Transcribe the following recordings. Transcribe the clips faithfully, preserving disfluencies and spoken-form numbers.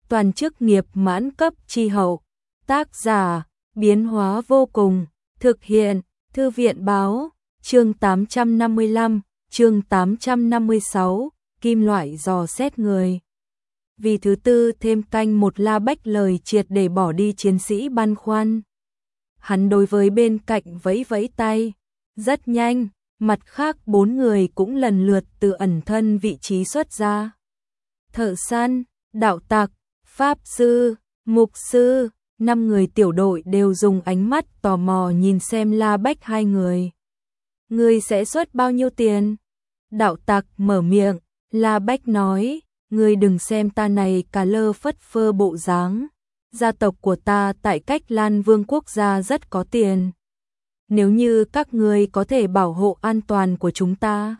toàn chức nghiệp mãn cấp chi hậu. Tác giả, biến hóa vô cùng, thực hiện, Thư viện báo, chương tám trăm năm mươi lăm, chương tám trăm năm mươi sáu, kim loại dò xét người. Vì thứ tư thêm canh một La Bách lời triệt để bỏ đi chiến sĩ băn khoăn. Hắn đối với bên cạnh vẫy vẫy tay, rất nhanh, mặt khác bốn người cũng lần lượt từ ẩn thân vị trí xuất ra. Thợ săn, đạo tặc, pháp sư, mục sư, năm người tiểu đội đều dùng ánh mắt tò mò nhìn xem La Bách hai người. Ngươi sẽ xuất bao nhiêu tiền? Đạo tặc mở miệng, La Bách nói, ngươi đừng xem ta này cà lơ phất phơ bộ dáng. Gia tộc của ta tại cách Lan Vương quốc gia rất có tiền. Nếu như các ngươi có thể bảo hộ an toàn của chúng ta,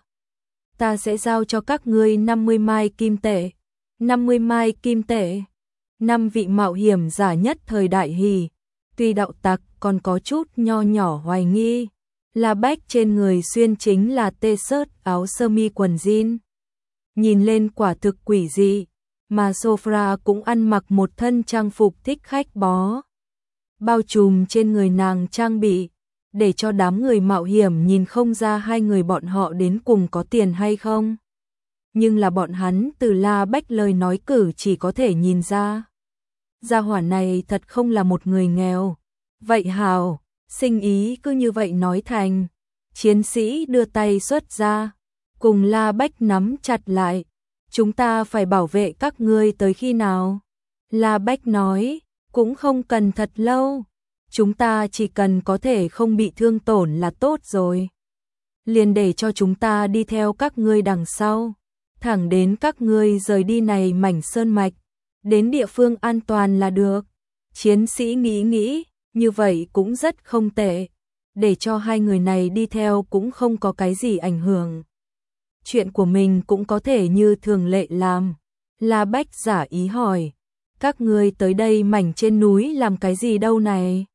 ta sẽ giao cho các ngươi năm mươi mai kim tệ. năm mươi mai kim tệ. Năm vị mạo hiểm giả nhất thời đại hỉ. Tuy đạo tặc còn có chút nho nhỏ hoài nghi, La Bách trên người xuyên chính là t-shirt áo sơ mi quần jean. Nhìn lên quả thực quỷ dị, mà Sophia cũng ăn mặc một thân trang phục thích khách bó. Bao trùm trên người nàng trang bị, để cho đám người mạo hiểm nhìn không ra hai người bọn họ đến cùng có tiền hay không. Nhưng là bọn hắn từ La Bách lời nói cử chỉ có thể nhìn ra. Gia hỏa này thật không là một người nghèo. Vậy hào, sinh ý cứ như vậy nói thành. Chiến sĩ đưa tay xuất ra, cùng La Bách nắm chặt lại. Chúng ta phải bảo vệ các ngươi tới khi nào? La Bách nói, cũng không cần thật lâu. Chúng ta chỉ cần có thể không bị thương tổn là tốt rồi. Liền để cho chúng ta đi theo các ngươi đằng sau, thẳng đến các ngươi rời đi này mảnh sơn mạch, đến địa phương an toàn là được. Chiến sĩ nghĩ nghĩ, như vậy cũng rất không tệ. Để cho hai người này đi theo cũng không có cái gì ảnh hưởng. Chuyện của mình cũng có thể như thường lệ làm. La Bách giả ý hỏi, các ngươi tới đây mảnh trên núi làm cái gì đâu này?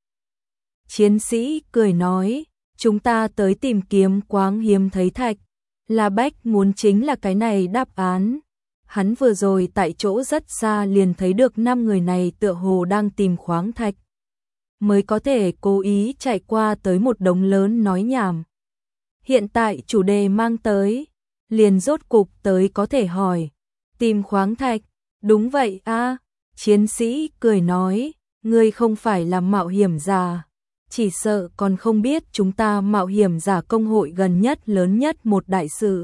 Chiến sĩ cười nói, chúng ta tới tìm kiếm quáng hiếm thấy thạch. La Bách muốn chính là cái này đáp án. Hắn vừa rồi tại chỗ rất xa liền thấy được năm người này tựa hồ đang tìm khoáng thạch. Mới có thể cố ý chạy qua tới một đống lớn nói nhảm. Hiện tại chủ đề mang tới, liền rốt cục tới có thể hỏi. Tìm khoáng thạch, đúng vậy a. Chiến sĩ cười nói, ngươi không phải là mạo hiểm giả. Chỉ sợ còn không biết chúng ta mạo hiểm giả công hội gần nhất lớn nhất một đại sự.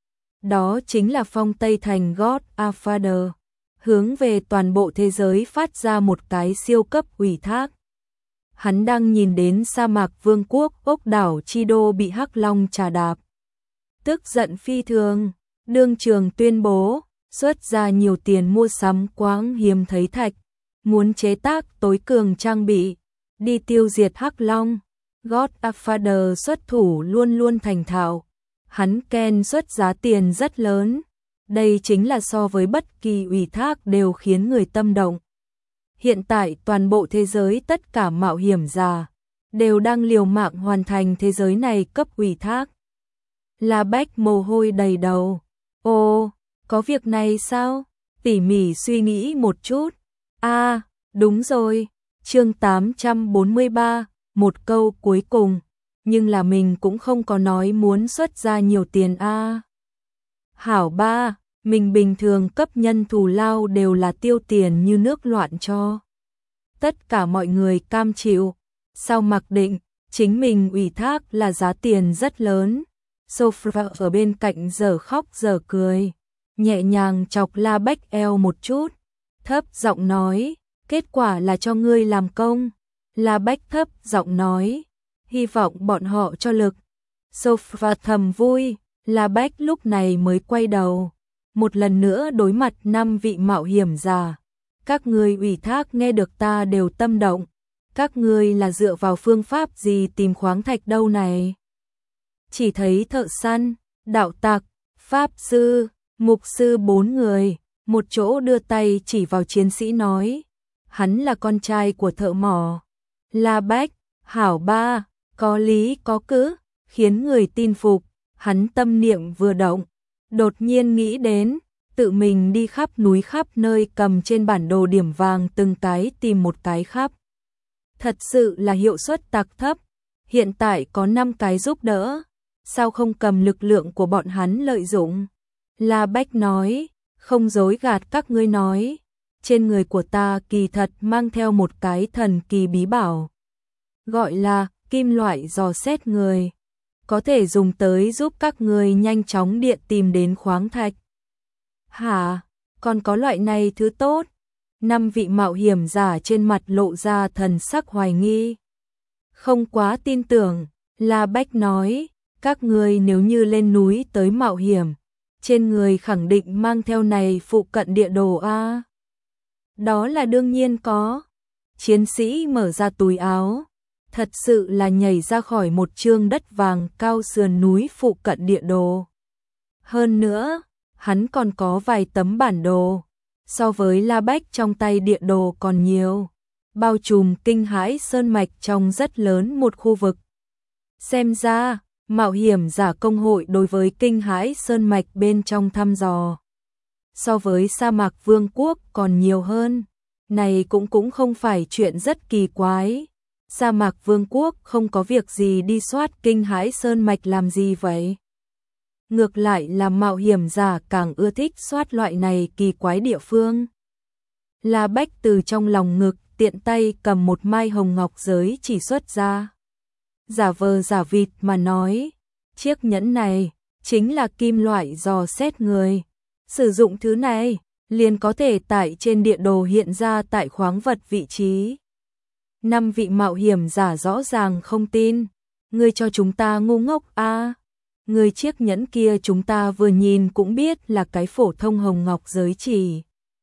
Đó chính là phong Tây Thành Godfather, hướng về toàn bộ thế giới phát ra một cái siêu cấp ủy thác. Hắn đang nhìn đến sa mạc vương quốc ốc đảo Chi Đô bị Hắc Long trà đạp. Tức giận phi thường, đương trường tuyên bố, xuất ra nhiều tiền mua sắm quáng hiếm thấy thạch, muốn chế tác tối cường trang bị, đi tiêu diệt Hắc Long. Godfather xuất thủ luôn luôn thành thạo. Hắn Ken xuất giá tiền rất lớn. Đây chính là so với bất kỳ ủy thác đều khiến người tâm động. Hiện tại toàn bộ thế giới tất cả mạo hiểm giả đều đang liều mạng hoàn thành thế giới này cấp ủy thác. La Bách mồ hôi đầy đầu. Ồ, có việc này sao? Tỉ mỉ suy nghĩ một chút. À, đúng rồi. Chương tám trăm bốn mươi ba, một câu cuối cùng. Nhưng là mình cũng không có nói muốn xuất ra nhiều tiền a. À. Hảo ba, mình bình thường cấp nhân thù lao đều là tiêu tiền như nước loạn cho. Tất cả mọi người cam chịu. Sau mặc định, chính mình ủy thác là giá tiền rất lớn. Sophia ở bên cạnh giờ khóc giờ cười, nhẹ nhàng chọc La Bách eo một chút, thấp giọng nói, kết quả là cho ngươi làm công. La Bách thấp giọng nói, hy vọng bọn họ cho lực. Sophia thầm vui. La Bách lúc này mới quay đầu, một lần nữa đối mặt năm vị mạo hiểm giả. Các ngươi ủy thác nghe được ta đều tâm động. Các ngươi là dựa vào phương pháp gì tìm khoáng thạch đâu này? Chỉ thấy thợ săn, đạo tặc, pháp sư, mục sư bốn người, một chỗ đưa tay chỉ vào chiến sĩ nói. Hắn là con trai của thợ mỏ. La Bách, hảo ba, có lý có cứ, khiến người tin phục. Hắn tâm niệm vừa động, đột nhiên nghĩ đến, tự mình đi khắp núi khắp nơi cầm trên bản đồ điểm vàng từng cái tìm một cái khắp. Thật sự là hiệu suất tặc thấp, hiện tại có năm cái giúp đỡ, sao không cầm lực lượng của bọn hắn lợi dụng? La Bách nói, không dối gạt các ngươi nói, trên người của ta kỳ thật mang theo một cái thần kỳ bí bảo, gọi là kim loại dò xét người, có thể dùng tới giúp các ngươi nhanh chóng điện tìm đến khoáng thạch. Hả, còn có loại này thứ tốt? Năm vị mạo hiểm giả trên mặt lộ ra thần sắc hoài nghi. Không quá tin tưởng, La Bách nói, các ngươi nếu như lên núi tới mạo hiểm, trên người khẳng định mang theo này phụ cận địa đồ a. Đó là đương nhiên có. Chiến sĩ mở ra túi áo, thật sự là nhảy ra khỏi một chương đất vàng cao sườn núi phụ cận địa đồ. Hơn nữa, hắn còn có vài tấm bản đồ, so với La Bách trong tay địa đồ còn nhiều, bao trùm Kinh Hãi Sơn Mạch trong rất lớn một khu vực. Xem ra, mạo hiểm giả công hội đối với Kinh Hãi Sơn Mạch bên trong thăm dò, so với sa mạc vương quốc còn nhiều hơn. Này cũng cũng không phải chuyện rất kỳ quái. Sa mạc vương quốc không có việc gì đi soát Kinh Hãi Sơn Mạch làm gì vậy? Ngược lại là mạo hiểm giả càng ưa thích soát loại này kỳ quái địa phương. La Bách từ trong lòng ngực tiện tay cầm một mai hồng ngọc giới chỉ xuất ra. Giả vờ giả vịt mà nói, chiếc nhẫn này chính là kim loại dò xét người. Sử dụng thứ này, liền có thể tại trên địa đồ hiện ra tại khoáng vật vị trí. Năm vị mạo hiểm giả rõ ràng không tin. Ngươi cho chúng ta ngu ngốc a? À? Người chiếc nhẫn kia chúng ta vừa nhìn cũng biết là cái phổ thông hồng ngọc giới chỉ.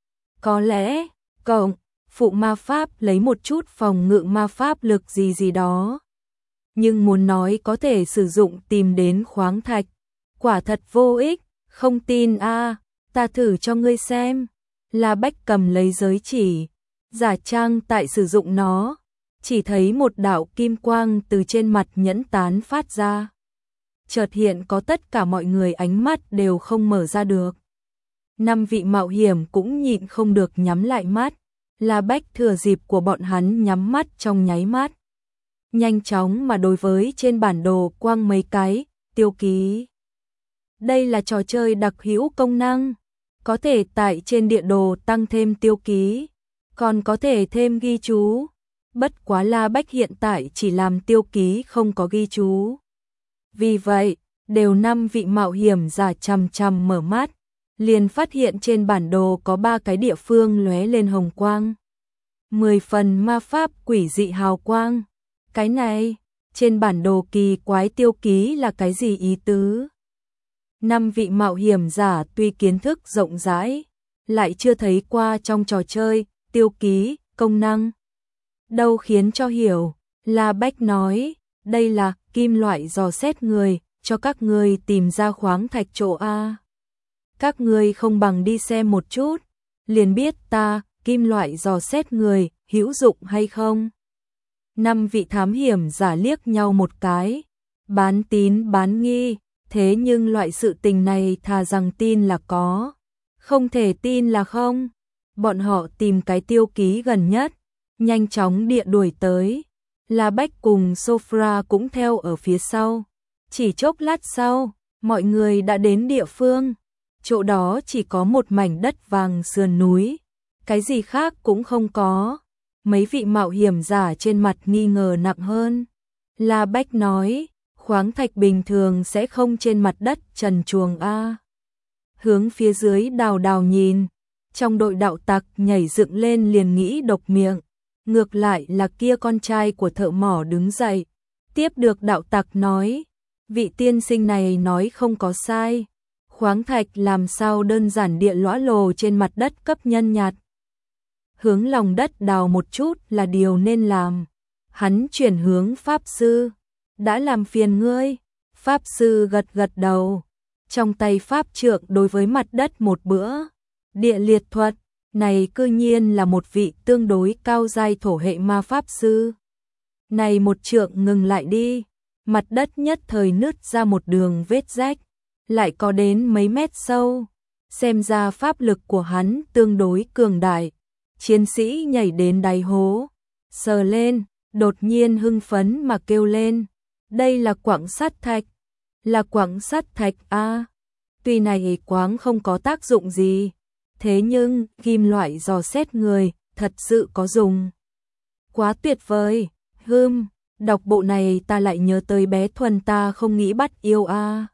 Có lẽ, cộng, phụ ma pháp lấy một chút phòng ngự ma pháp lực gì gì đó. Nhưng muốn nói có thể sử dụng tìm đến khoáng thạch, quả thật vô ích, không tin a, à, ta thử cho ngươi xem. La Bách cầm lấy giới chỉ, giả trang tại sử dụng nó, chỉ thấy một đạo kim quang từ trên mặt nhẫn tán phát ra. Chợt hiện có tất cả mọi người ánh mắt đều không mở ra được. Năm vị mạo hiểm cũng nhịn không được nhắm lại mắt. La Bách thừa dịp của bọn hắn nhắm mắt trong nháy mắt, nhanh chóng mà đối với trên bản đồ quang mấy cái tiêu ký. Đây là trò chơi đặc hữu công năng, có thể tại trên địa đồ tăng thêm tiêu ký, còn có thể thêm ghi chú. Bất quá La Bách hiện tại chỉ làm tiêu ký không có ghi chú. Vì vậy, đều năm vị mạo hiểm giả chằm chằm mở mắt, liền phát hiện trên bản đồ có ba cái địa phương lóe lên hồng quang. Mười phần ma pháp quỷ dị hào quang. Cái này, trên bản đồ kỳ quái tiêu ký là cái gì ý tứ? Năm vị mạo hiểm giả tuy kiến thức rộng rãi, lại chưa thấy qua trong trò chơi, tiêu ký, công năng. Đâu khiến cho hiểu, La Bách nói, đây là kim loại dò xét người, cho các ngươi tìm ra khoáng thạch chỗ A. Các ngươi không bằng đi xem một chút, liền biết ta, kim loại dò xét người, hữu dụng hay không. Năm vị thám hiểm giả liếc nhau một cái, bán tín bán nghi, thế nhưng loại sự tình này thà rằng tin là có, không thể tin là không. Bọn họ tìm cái tiêu ký gần nhất, nhanh chóng địa đuổi tới. La Bách cùng Sofra cũng theo ở phía sau. Chỉ chốc lát sau, mọi người đã đến địa phương. Chỗ đó chỉ có một mảnh đất vàng sườn núi, cái gì khác cũng không có. Mấy vị mạo hiểm giả trên mặt nghi ngờ nặng hơn. La Bách nói, khoáng thạch bình thường sẽ không trên mặt đất trần truồng a. Hướng phía dưới đào đào nhìn, trong đội đạo tặc nhảy dựng lên liền nghĩ độc miệng. Ngược lại là kia con trai của thợ mỏ đứng dậy, tiếp được đạo tặc nói, vị tiên sinh này nói không có sai, khoáng thạch làm sao đơn giản địa lõa lồ trên mặt đất cấp nhân nhặt. Hướng lòng đất đào một chút là điều nên làm. Hắn chuyển hướng Pháp Sư, đã làm phiền ngươi. Pháp Sư gật gật đầu, trong tay Pháp trượng đối với mặt đất một bữa. Địa liệt thuật, này cư nhiên là một vị tương đối cao giai thổ hệ ma Pháp Sư. Này một trượng ngừng lại đi, mặt đất nhất thời nứt ra một đường vết rách, lại có đến mấy mét sâu. xem ra pháp lực của hắn tương đối cường đại. Chiến sĩ nhảy đến đáy hố, sờ lên, đột nhiên hưng phấn mà kêu lên. Đây là quặng sắt thạch, là quặng sắt thạch a. Tuy này quáng không có tác dụng gì, thế nhưng kim loại dò xét người, thật sự có dùng. Quá tuyệt vời, hưm, đọc bộ này ta lại nhớ tới bé Thuần ta không nghĩ bắt yêu a.